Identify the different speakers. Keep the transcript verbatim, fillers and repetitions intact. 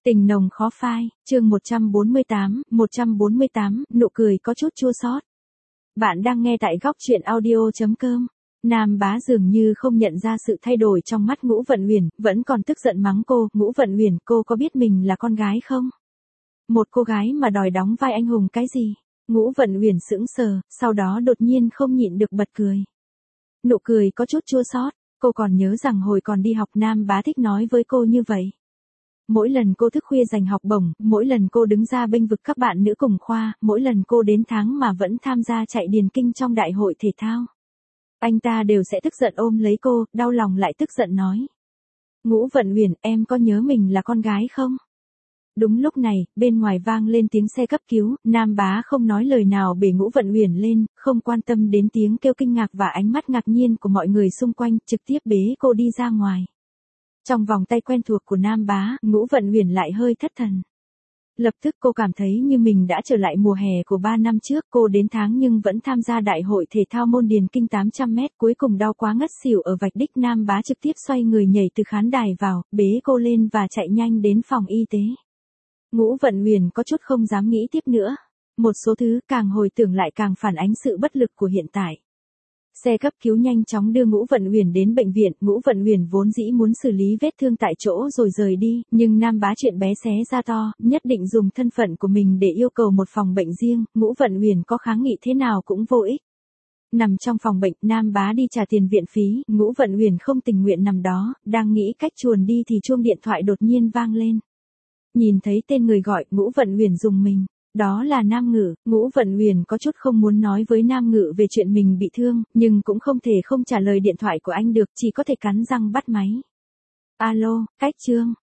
Speaker 1: Tình nồng khó phai, chương một trăm bốn mươi tám, một trăm bốn mươi tám, nụ cười có chút chua xót. Bạn đang nghe tại góc truyện audio chấm com. Nam Bá dường như không nhận ra sự thay đổi trong mắt Ngũ Vận Uyển, vẫn còn tức giận mắng cô, "Ngũ Vận Uyển, cô có biết mình là con gái không? Một cô gái mà đòi đóng vai anh hùng cái gì?" Ngũ Vận Uyển sững sờ, sau đó đột nhiên không nhịn được bật cười. Nụ cười có chút chua xót, cô còn nhớ rằng hồi còn đi học Nam Bá thích nói với cô như vậy. Mỗi lần cô thức khuya giành học bổng, mỗi lần cô đứng ra bênh vực các bạn nữ cùng khoa, mỗi lần cô đến tháng mà vẫn tham gia chạy điền kinh trong đại hội thể thao. Anh ta đều sẽ tức giận ôm lấy cô, đau lòng lại tức giận nói. "Ngũ Vận Uyển, em có nhớ mình là con gái không?" Đúng lúc này, bên ngoài vang lên tiếng xe cấp cứu, Nam Bá không nói lời nào bế Ngũ Vận Uyển lên, không quan tâm đến tiếng kêu kinh ngạc và ánh mắt ngạc nhiên của mọi người xung quanh, trực tiếp bế cô đi ra ngoài. Trong vòng tay quen thuộc của Nam Bá, Ngũ Vận Uyển lại hơi thất thần. Lập tức cô cảm thấy như mình đã trở lại mùa hè của ba năm trước, cô đến tháng nhưng vẫn tham gia đại hội thể thao môn điền kinh tám trăm mét, cuối cùng đau quá ngất xỉu ở vạch đích. Nam Bá trực tiếp xoay người nhảy từ khán đài vào, bế cô lên và chạy nhanh đến phòng y tế. Ngũ Vận Uyển có chút không dám nghĩ tiếp nữa. Một số thứ càng hồi tưởng lại càng phản ánh sự bất lực của hiện tại. Xe cấp cứu nhanh chóng đưa Ngũ Vận Uyển đến bệnh viện, Ngũ Vận Uyển vốn dĩ muốn xử lý vết thương tại chỗ rồi rời đi, nhưng Nam Bá chuyện bé xé ra to, nhất định dùng thân phận của mình để yêu cầu một phòng bệnh riêng, Ngũ Vận Uyển có kháng nghị thế nào cũng vô ích. Nằm trong phòng bệnh, Nam Bá đi trả tiền viện phí, Ngũ Vận Uyển không tình nguyện nằm đó, đang nghĩ cách chuồn đi thì chuông điện thoại đột nhiên vang lên. Nhìn thấy tên người gọi, Ngũ Vận Uyển rùng mình. Đó là Nam Ngự. Ngũ Vận Uyển có chút không muốn nói với Nam Ngự về chuyện mình bị thương, nhưng cũng không thể không trả lời điện thoại của anh được, chỉ có thể cắn răng bắt máy. Alo, Cách Trương,